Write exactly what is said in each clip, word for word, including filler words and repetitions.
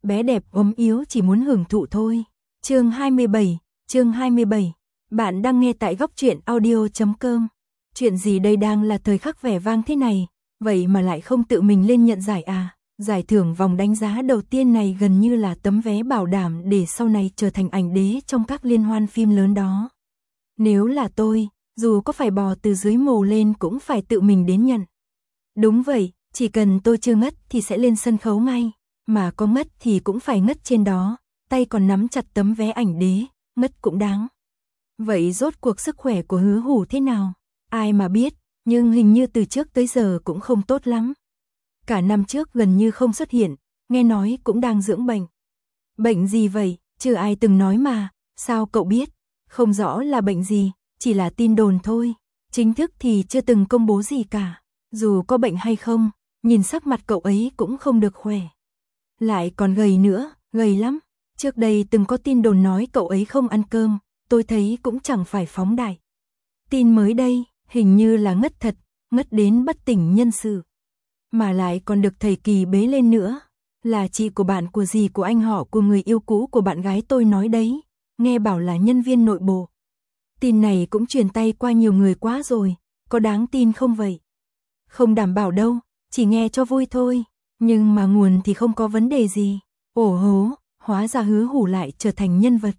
bé đẹp ốm yếu chỉ muốn hưởng thụ thôi. Chương hai mươi bảy, chương hai mươi bảy. Bạn đang nghe tại góc truyện audio chấm com. Chuyện gì đây, đang là thời khắc vẻ vang thế này, vậy mà lại không tự mình lên nhận giải à? Giải thưởng vòng đánh giá đầu tiên này gần như là tấm vé bảo đảm để sau này trở thành ảnh đế trong các liên hoan phim lớn đó. Nếu là tôi, dù có phải bò từ dưới mồ lên cũng phải tự mình đến nhận. Đúng vậy, chỉ cần tôi chưa ngất thì sẽ lên sân khấu ngay, mà có ngất thì cũng phải ngất trên đó, tay còn nắm chặt tấm vé ảnh đế, ngất cũng đáng. Vậy rốt cuộc sức khỏe của Hứa Hủ thế nào? Ai mà biết, nhưng hình như từ trước tới giờ cũng không tốt lắm. Cả năm trước gần như không xuất hiện, nghe nói cũng đang dưỡng bệnh. Bệnh gì vậy? Chưa ai từng nói mà, sao cậu biết? Không rõ là bệnh gì, chỉ là tin đồn thôi, chính thức thì chưa từng công bố gì cả. Dù có bệnh hay không, nhìn sắc mặt cậu ấy cũng không được khỏe. Lại còn gầy nữa, gầy lắm. Trước đây từng có tin đồn nói cậu ấy không ăn cơm, tôi thấy cũng chẳng phải phóng đại. Tin mới đây, hình như là ngất thật, ngất đến bất tỉnh nhân sự. Mà lại còn được thầy Kỳ bế lên nữa, là chị của bạn của dì của anh họ của người yêu cũ của bạn gái tôi nói đấy, nghe bảo là nhân viên nội bộ. Tin này cũng truyền tay qua nhiều người quá rồi, có đáng tin không vậy? Không đảm bảo đâu, chỉ nghe cho vui thôi, nhưng mà nguồn thì không có vấn đề gì. Ồ hố, hóa ra Hứa Hủ lại trở thành nhân vật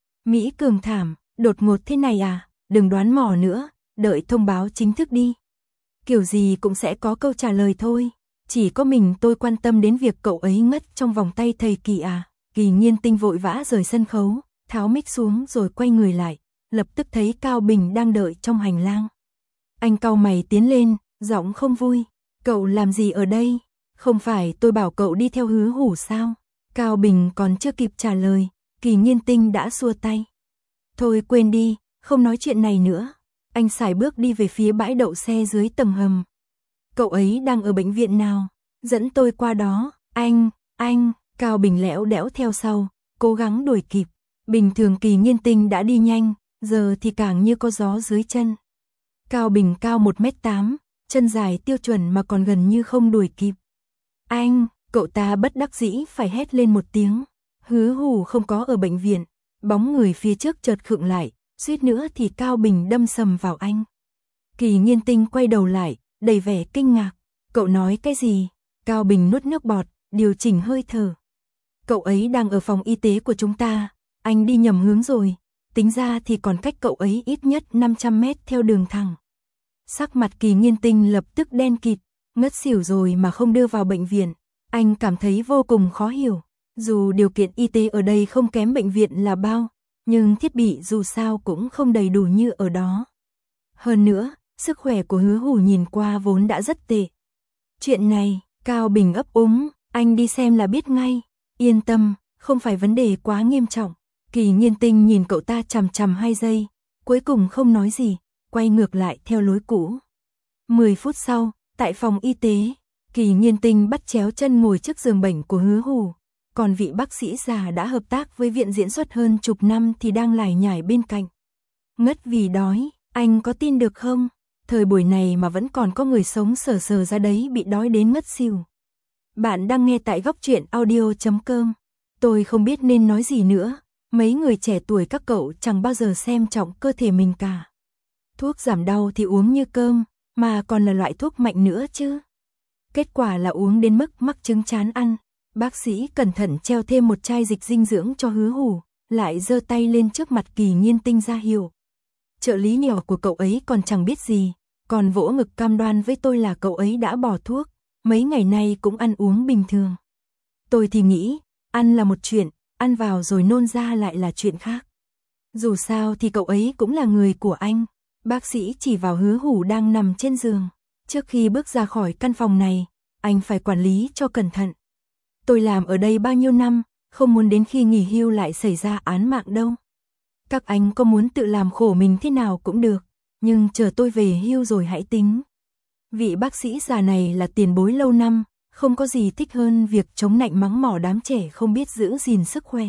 Mỹ Cường thảm, đột ngột thế này à? Đừng đoán mò nữa, đợi thông báo chính thức đi. Kiểu gì cũng sẽ có câu trả lời thôi. Chỉ có mình tôi quan tâm đến việc cậu ấy ngất trong vòng tay thầy Kỳ à? Kỳ Nhiên Tinh vội vã rời sân khấu, tháo mic xuống rồi quay người lại, lập tức thấy Cao Bình đang đợi trong hành lang. Anh cau mày tiến lên, giọng không vui. Cậu làm gì ở đây? Không phải tôi bảo cậu đi theo Hứa Hủ sao? Cao Bình còn chưa kịp trả lời, Kỳ Nhiên Tinh đã xua tay. Thôi quên đi, không nói chuyện này nữa. Anh sải bước đi về phía bãi đậu xe dưới tầng hầm. Cậu ấy đang ở bệnh viện nào? Dẫn tôi qua đó. Anh, anh, Cao Bình lẽo đẽo theo sau, cố gắng đuổi kịp. Bình thường Kỳ Nhiên Tinh đã đi nhanh, giờ thì càng như có gió dưới chân. Cao Bình cao một mét tám, chân dài tiêu chuẩn mà còn gần như không đuổi kịp. Anh, cậu ta bất đắc dĩ phải hét lên một tiếng. Hứa Hủ không có ở bệnh viện. Bóng người phía trước chợt khựng lại, suýt nữa thì Cao Bình đâm sầm vào anh. Kỳ Nhiên Tinh quay đầu lại, đầy vẻ kinh ngạc. Cậu nói cái gì? Cao Bình nuốt nước bọt, điều chỉnh hơi thở. Cậu ấy đang ở phòng y tế của chúng ta, anh đi nhầm hướng rồi. Tính ra thì còn cách cậu ấy ít nhất năm trăm mét theo đường thẳng. Sắc mặt Kỳ Nhiên Tinh lập tức đen kịt, ngất xỉu rồi mà không đưa vào bệnh viện. Anh cảm thấy vô cùng khó hiểu. Dù điều kiện y tế ở đây không kém bệnh viện là bao, nhưng thiết bị dù sao cũng không đầy đủ như ở đó. Hơn nữa, sức khỏe của Hứa Hủ nhìn qua vốn đã rất tệ. Chuyện này, Cao Bình ấp úng, anh đi xem là biết ngay. Yên tâm, không phải vấn đề quá nghiêm trọng. Kỳ Nhiên Tinh nhìn cậu ta chằm chằm hai giây, cuối cùng không nói gì, quay ngược lại theo lối cũ. Mười phút sau, tại phòng y tế, Kỳ Nhiên Tinh bắt chéo chân ngồi trước giường bệnh của Hứa Hủ. Còn vị bác sĩ già đã hợp tác với viện diễn xuất hơn chục năm thì đang lải nhải bên cạnh. Ngất vì đói, anh có tin được không? Thời buổi này mà vẫn còn có người sống sờ sờ ra đấy bị đói đến ngất xỉu. Bạn đang nghe tại góc truyện audio chấm com. Tôi không biết nên nói gì nữa. Mấy người trẻ tuổi các cậu chẳng bao giờ xem trọng cơ thể mình cả. Thuốc giảm đau thì uống như cơm, mà còn là loại thuốc mạnh nữa chứ. Kết quả là uống đến mức mắc chứng chán ăn. Bác sĩ cẩn thận treo thêm một chai dịch dinh dưỡng cho Hứa Hủ, lại giơ tay lên trước mặt Kỳ Nhiên Tinh ra hiệu. Trợ lý nhỏ của cậu ấy còn chẳng biết gì, còn vỗ ngực cam đoan với tôi là cậu ấy đã bỏ thuốc, mấy ngày nay cũng ăn uống bình thường. Tôi thì nghĩ, ăn là một chuyện, ăn vào rồi nôn ra lại là chuyện khác. Dù sao thì cậu ấy cũng là người của anh. Bác sĩ chỉ vào Hứa Hủ đang nằm trên giường. Trước khi bước ra khỏi căn phòng này, anh phải quản lý cho cẩn thận. Tôi làm ở đây bao nhiêu năm, không muốn đến khi nghỉ hưu lại xảy ra án mạng đâu. Các anh có muốn tự làm khổ mình thế nào cũng được, nhưng chờ tôi về hưu rồi hãy tính. Vị bác sĩ già này là tiền bối lâu năm, không có gì thích hơn việc chống nạnh mắng mỏ đám trẻ không biết giữ gìn sức khỏe.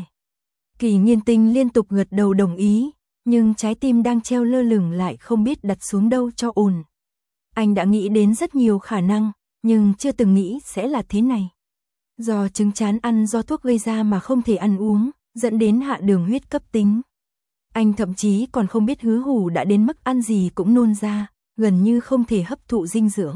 Kỳ Nhiên Tinh liên tục gật đầu đồng ý, nhưng trái tim đang treo lơ lửng lại không biết đặt xuống đâu cho ổn. Anh đã nghĩ đến rất nhiều khả năng, nhưng chưa từng nghĩ sẽ là thế này. Do chứng chán ăn do thuốc gây ra mà không thể ăn uống, dẫn đến hạ đường huyết cấp tính. Anh thậm chí còn không biết Hứa Hủ đã đến mức ăn gì cũng nôn ra, gần như không thể hấp thụ dinh dưỡng.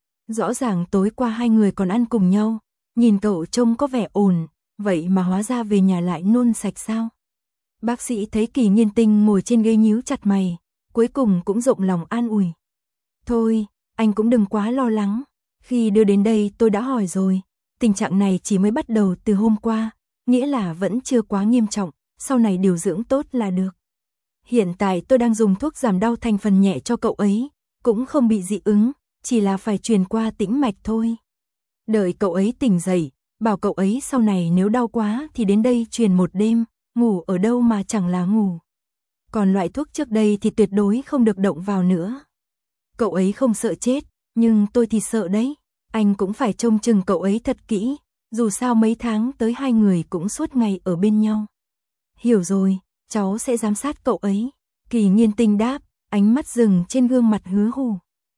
Rõ ràng tối qua hai người còn ăn cùng nhau, nhìn cậu trông có vẻ ổn, vậy mà hóa ra về nhà lại nôn sạch sao? Bác sĩ thấy Kỳ Nghiên Tinh ngồi trên ghế nhíu chặt mày, cuối cùng cũng rộng lòng an ủi. Thôi, anh cũng đừng quá lo lắng, khi đưa đến đây tôi đã hỏi rồi, tình trạng này chỉ mới bắt đầu từ hôm qua, nghĩa là vẫn chưa quá nghiêm trọng, sau này điều dưỡng tốt là được. Hiện tại tôi đang dùng thuốc giảm đau thành phần nhẹ cho cậu ấy, cũng không bị dị ứng, chỉ là phải truyền qua tĩnh mạch thôi. Đợi cậu ấy tỉnh dậy, bảo cậu ấy sau này nếu đau quá thì đến đây truyền một đêm, ngủ ở đâu mà chẳng là ngủ. Còn loại thuốc trước đây thì tuyệt đối không được động vào nữa. Cậu ấy không sợ chết, nhưng tôi thì sợ đấy. Anh cũng phải trông chừng cậu ấy thật kỹ, dù sao mấy tháng tới hai người cũng suốt ngày ở bên nhau. Hiểu rồi, cháu sẽ giám sát cậu ấy. Kỳ Nghiên Tinh đáp, ánh mắt dừng trên gương mặt Hứa Hủ.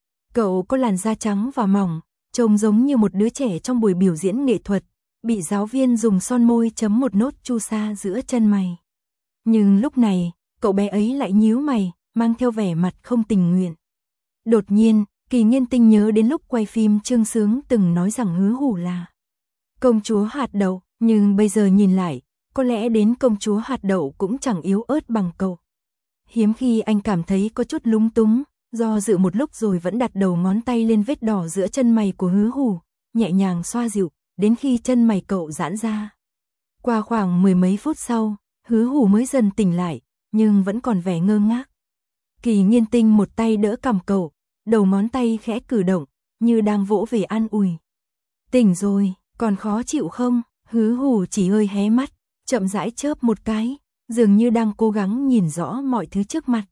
Cậu có làn da trắng và mỏng, trông giống như một đứa trẻ trong buổi biểu diễn nghệ thuật, bị giáo viên dùng son môi chấm một nốt chu sa giữa chân mày. Nhưng lúc này, cậu bé ấy lại nhíu mày, mang theo vẻ mặt không tình nguyện. Đột nhiên, Kỳ Nghiên Tinh nhớ đến lúc quay phim Trương Sướng từng nói rằng Hứa Hủ là công chúa hạt đậu, nhưng bây giờ nhìn lại, có lẽ đến công chúa hạt đậu cũng chẳng yếu ớt bằng cậu. Hiếm khi anh cảm thấy có chút lúng túng, do dự một lúc rồi vẫn đặt đầu ngón tay lên vết đỏ giữa chân mày của Hứa Hủ, nhẹ nhàng xoa dịu, đến khi chân mày cậu giãn ra. Qua khoảng mười mấy phút sau, Hứa Hủ mới dần tỉnh lại, nhưng vẫn còn vẻ ngơ ngác. Kỳ Nghiên Tinh một tay đỡ cằm cậu, đầu ngón tay khẽ cử động, như đang vỗ về an ủi. Tỉnh rồi, còn khó chịu không? Hứa Hủ chỉ hơi hé mắt, chậm rãi chớp một cái, dường như đang cố gắng nhìn rõ mọi thứ trước mặt.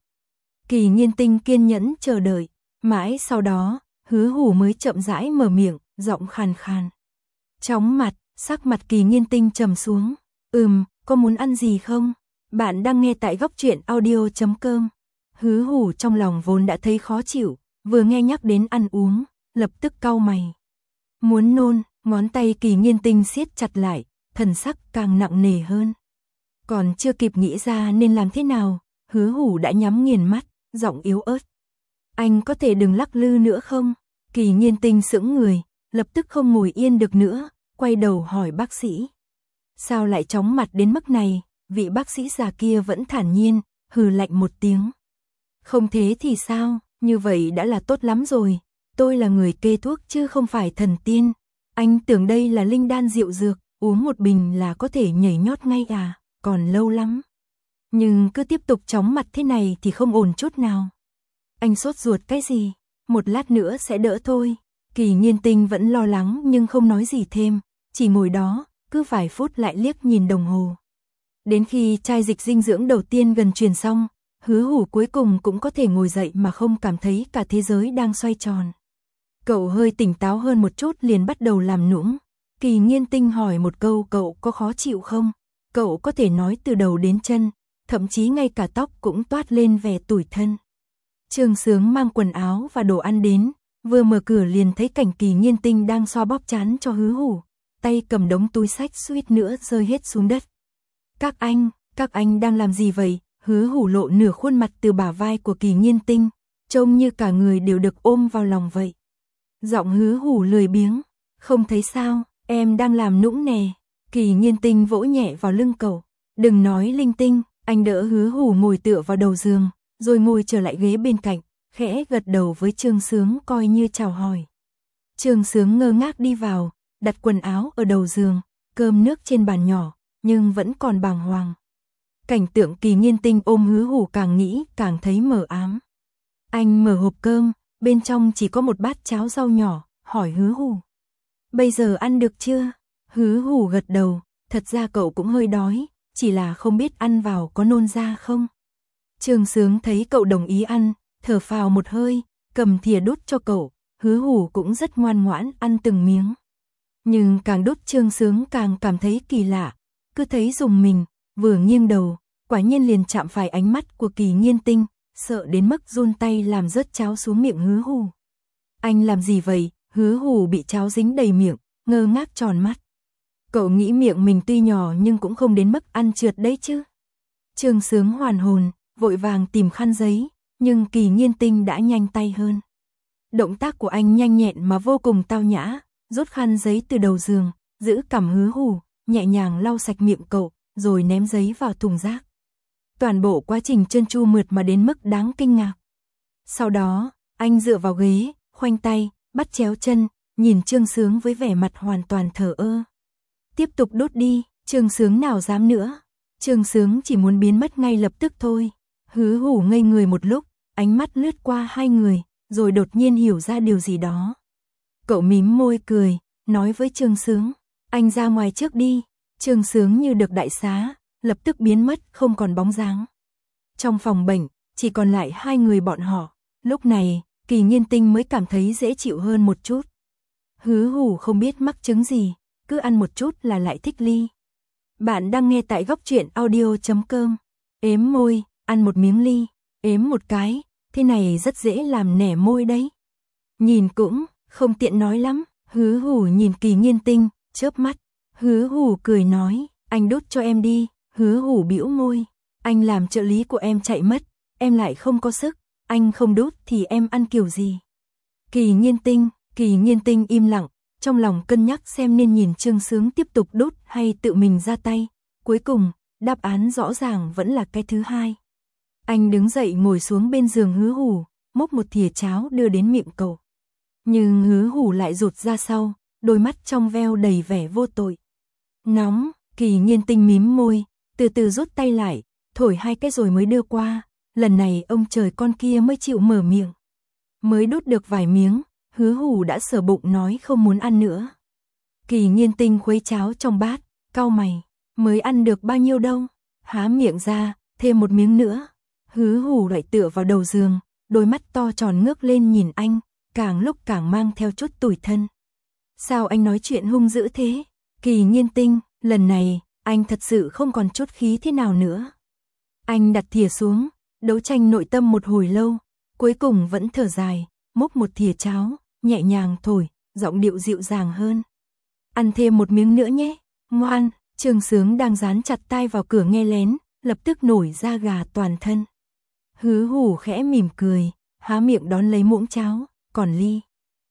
Kỳ Nghiên Tinh kiên nhẫn chờ đợi, mãi sau đó, Hứa Hủ mới chậm rãi mở miệng, giọng khàn khàn. Chóng mặt, sắc mặt Kỳ Nghiên Tinh trầm xuống. Ừm, có muốn ăn gì không? Bạn đang nghe tại góc truyện audio chấm com. Hứa Hủ trong lòng vốn đã thấy khó chịu, vừa nghe nhắc đến ăn uống, lập tức cau mày. Muốn nôn, ngón tay Kỳ Nghiên Tinh siết chặt lại, thần sắc càng nặng nề hơn. Còn chưa kịp nghĩ ra nên làm thế nào, Hứa Hủ đã nhắm nghiền mắt, giọng yếu ớt. Anh có thể đừng lắc lư nữa không? Kỳ Nghiên Tinh sững người, lập tức không ngồi yên được nữa, quay đầu hỏi bác sĩ. Sao lại chóng mặt đến mức này? Vị bác sĩ già kia vẫn thản nhiên, hừ lạnh một tiếng. Không thế thì sao, như vậy đã là tốt lắm rồi, tôi là người kê thuốc chứ không phải thần tiên. Anh tưởng đây là linh đan diệu dược, uống một bình là có thể nhảy nhót ngay à, còn lâu lắm. Nhưng cứ tiếp tục chóng mặt thế này thì không ổn chút nào. Anh sốt ruột cái gì, một lát nữa sẽ đỡ thôi. Kỳ Nghiên Tinh vẫn lo lắng nhưng không nói gì thêm, chỉ ngồi đó, cứ vài phút lại liếc nhìn đồng hồ. Đến khi chai dịch dinh dưỡng đầu tiên gần truyền xong, Hứa Hủ cuối cùng cũng có thể ngồi dậy mà không cảm thấy cả thế giới đang xoay tròn. Cậu hơi tỉnh táo hơn một chút liền bắt đầu làm nũng. Kỳ Nghiên Tinh hỏi một câu cậu có khó chịu không? Cậu có thể nói từ đầu đến chân, thậm chí ngay cả tóc cũng toát lên vẻ tủi thân. Trương Sướng mang quần áo và đồ ăn đến, vừa mở cửa liền thấy cảnh Kỳ Nghiên Tinh đang xoa bóp trán cho Hứa Hủ, tay cầm đống túi xách suýt nữa rơi hết xuống đất. Các anh, các anh đang làm gì vậy? Hứa Hủ lộ nửa khuôn mặt từ bả vai của Kỳ Nghiên Tinh, trông như cả người đều được ôm vào lòng vậy. Giọng Hứa Hủ lười biếng, không thấy sao, em đang làm nũng nè. Kỳ Nghiên Tinh vỗ nhẹ vào lưng cậu, đừng nói linh tinh. Anh đỡ Hứa Hủ ngồi tựa vào đầu giường, rồi ngồi trở lại ghế bên cạnh, khẽ gật đầu với Trương Sướng coi như chào hỏi. Trương Sướng ngơ ngác đi vào, đặt quần áo ở đầu giường, cơm nước trên bàn nhỏ, nhưng vẫn còn bàng hoàng. Cảnh tượng Kỳ Nghiên Tinh ôm Hứa Hủ càng nghĩ càng thấy mờ ám. Anh mở hộp cơm, bên trong chỉ có một bát cháo rau nhỏ, hỏi Hứa Hủ. Bây giờ ăn được chưa? Hứa Hủ gật đầu, thật ra cậu cũng hơi đói, chỉ là không biết ăn vào có nôn ra không. Trương Sướng thấy cậu đồng ý ăn, thở phào một hơi, cầm thìa đút cho cậu, Hứa Hủ cũng rất ngoan ngoãn ăn từng miếng. Nhưng càng đút Trương Sướng càng cảm thấy kỳ lạ, cứ thấy rùng mình, vừa nghiêng đầu, quả nhiên liền chạm phải ánh mắt của Kỳ Nghiên Tinh, sợ đến mức run tay làm rớt cháo xuống miệng Hứa Hủ. Anh làm gì vậy? Hứa Hủ bị cháo dính đầy miệng, ngơ ngác tròn mắt. Cậu nghĩ miệng mình tuy nhỏ nhưng cũng không đến mức ăn trượt đấy chứ. Trương Sướng hoàn hồn, vội vàng tìm khăn giấy, nhưng Kỳ Nghiên Tinh đã nhanh tay hơn. Động tác của anh nhanh nhẹn mà vô cùng tao nhã, rút khăn giấy từ đầu giường, giữ cằm Hứa Hủ, nhẹ nhàng lau sạch miệng cậu, rồi ném giấy vào thùng rác. Toàn bộ quá trình trơn tru mượt mà đến mức đáng kinh ngạc. Sau đó, anh dựa vào ghế, khoanh tay, bắt chéo chân, nhìn Trương Sướng với vẻ mặt hoàn toàn thờ ơ. Tiếp tục đốt đi, Trương Sướng nào dám nữa. Trương Sướng chỉ muốn biến mất ngay lập tức thôi. Hứa Hủ ngây người một lúc, ánh mắt lướt qua hai người, rồi đột nhiên hiểu ra điều gì đó. Cậu mím môi cười, nói với Trương Sướng, anh ra ngoài trước đi. Trương Sướng như được đại xá, lập tức biến mất không còn bóng dáng. Trong phòng bệnh, chỉ còn lại hai người bọn họ. Lúc này, Kỳ Nghiên Tinh mới cảm thấy dễ chịu hơn một chút. Hứa Hủ không biết mắc chứng gì, cứ ăn một chút là lại thích ly. Bạn đang nghe tại góc truyện audio chấm com. Ếm môi, ăn một miếng ly, ếm một cái, thế này rất dễ làm nẻ môi đấy. Nhìn cũng không tiện nói lắm. Hứa Hủ nhìn Kỳ Nghiên Tinh, chớp mắt. Hứa Hủ cười nói, anh đút cho em đi. Hứa Hủ bĩu môi, anh làm trợ lý của em chạy mất, em lại không có sức, anh không đút thì em ăn kiểu gì. Kỳ Nghiên Tinh, Kỳ Nghiên Tinh im lặng, trong lòng cân nhắc xem nên nhìn Trương Sướng tiếp tục đút hay tự mình ra tay. Cuối cùng, đáp án rõ ràng vẫn là cái thứ hai. Anh đứng dậy ngồi xuống bên giường Hứa Hủ, múc một thìa cháo đưa đến miệng cậu. Nhưng Hứa Hủ lại rụt ra sau, đôi mắt trong veo đầy vẻ vô tội. Nóng, Kỳ Nghiên Tinh mím môi, từ từ rút tay lại, thổi hai cái rồi mới đưa qua. Lần này ông trời con kia mới chịu mở miệng. Mới đút được vài miếng, Hứa Hủ đã sờ bụng nói không muốn ăn nữa. Kỳ Nghiên Tinh khuấy cháo trong bát, cau mày, mới ăn được bao nhiêu đâu. Há miệng ra, thêm một miếng nữa. Hứa Hủ lại tựa vào đầu giường, đôi mắt to tròn ngước lên nhìn anh, càng lúc càng mang theo chút tủi thân. Sao anh nói chuyện hung dữ thế? Kỳ Nghiên Tinh, lần này, anh thật sự không còn chút khí thế nào nữa. Anh đặt thìa xuống, đấu tranh nội tâm một hồi lâu, cuối cùng vẫn thở dài, múc một thìa cháo, nhẹ nhàng thổi, giọng điệu dịu dàng hơn. Ăn thêm một miếng nữa nhé, ngoan. Trương Sướng đang dán chặt tai vào cửa nghe lén, lập tức nổi da gà toàn thân. Hứa Hủ khẽ mỉm cười, há miệng đón lấy muỗng cháo, còn ly.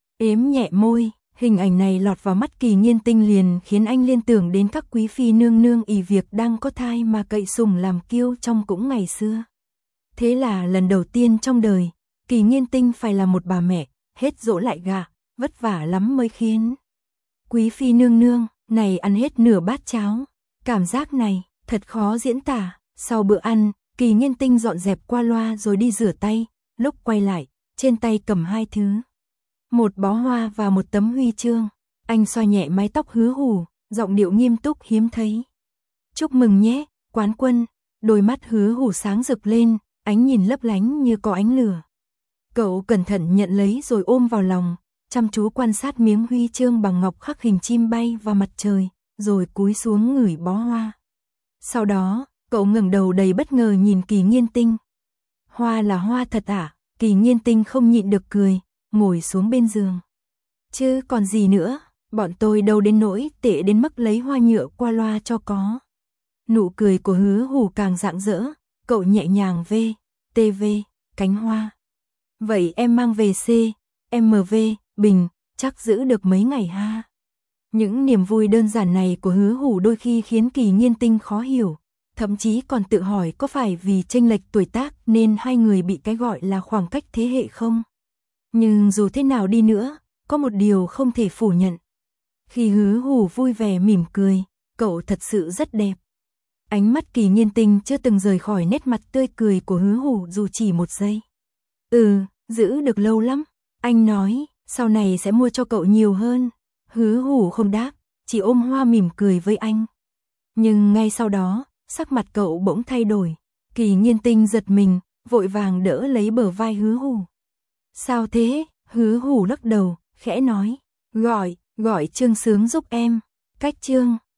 Ếm nhẹ môi, hình ảnh này lọt vào mắt Kỳ Nghiên Tinh liền khiến anh liên tưởng đến các quý phi nương nương ỷ việc đang có thai mà cậy sủng làm kiêu trong cũng ngày xưa. Thế là lần đầu tiên trong đời, Kỳ Nghiên Tinh phải là một bà mẹ, hết dỗ lại gà, vất vả lắm mới khiến. Quý phi nương nương, này ăn hết nửa bát cháo, cảm giác này, thật khó diễn tả. Sau bữa ăn, Kỳ Nghiên Tinh dọn dẹp qua loa rồi đi rửa tay, lúc quay lại, trên tay cầm hai thứ. Một bó hoa và một tấm huy chương. Anh xoa nhẹ mái tóc Hứa Hủ, giọng điệu nghiêm túc hiếm thấy. Chúc mừng nhé, quán quân. Đôi mắt Hứa Hủ sáng rực lên, ánh nhìn lấp lánh như có ánh lửa. Cậu cẩn thận nhận lấy rồi ôm vào lòng, chăm chú quan sát miếng huy chương bằng ngọc khắc hình chim bay và mặt trời, rồi cúi xuống ngửi bó hoa. Sau đó, cậu ngẩng đầu đầy bất ngờ nhìn Kỳ Nghiên Tinh. Hoa là hoa thật à? Kỳ Nghiên Tinh không nhịn được cười, ngồi xuống bên giường. Chứ còn gì nữa, bọn tôi đâu đến nỗi tệ đến mức lấy hoa nhựa qua loa cho có. Nụ cười của Hứa Hủ càng rạng rỡ, cậu nhẹ nhàng v, tv, cánh hoa. Vậy em mang về C, em vê, bình, chắc giữ được mấy ngày ha. Những niềm vui đơn giản này của Hứa Hủ đôi khi khiến Kỳ Nghiên Tinh khó hiểu, thậm chí còn tự hỏi có phải vì chênh lệch tuổi tác nên hai người bị cái gọi là khoảng cách thế hệ không? Nhưng dù thế nào đi nữa, có một điều không thể phủ nhận. Khi Hứa Hủ vui vẻ mỉm cười, cậu thật sự rất đẹp. Ánh mắt Kỳ Nghiên Tinh chưa từng rời khỏi nét mặt tươi cười của Hứa Hủ dù chỉ một giây. Ừ, giữ được lâu lắm. Anh nói, sau này sẽ mua cho cậu nhiều hơn. Hứa Hủ không đáp, chỉ ôm hoa mỉm cười với anh. Nhưng ngay sau đó, sắc mặt cậu bỗng thay đổi. Kỳ Nghiên Tinh giật mình, vội vàng đỡ lấy bờ vai Hứa Hủ. Sao thế? Hứa Hủ lắc đầu, khẽ nói. Gọi, gọi Trương Sướng giúp em. Cách Trương.